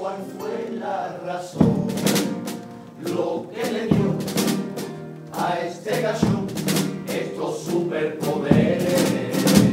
cuál fue la razón, lo que le dio a este gallo estos superpoderes.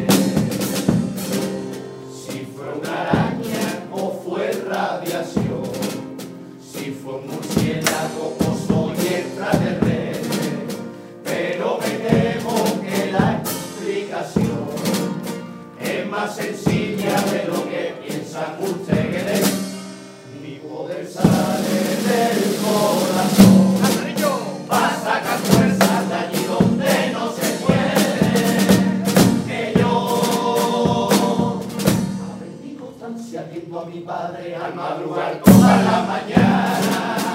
Si fue una araña o fue radiación, si fue un murciélago o soy extraterrestre, pero me temo que la explicación es más sencilla de lo que piensan ustedes. Mi poder sale del corazón, va a sacar fuerzas de allí donde no se puede. Que yo aprendí constancia viendo a mi padre al madrugar toda la mañana.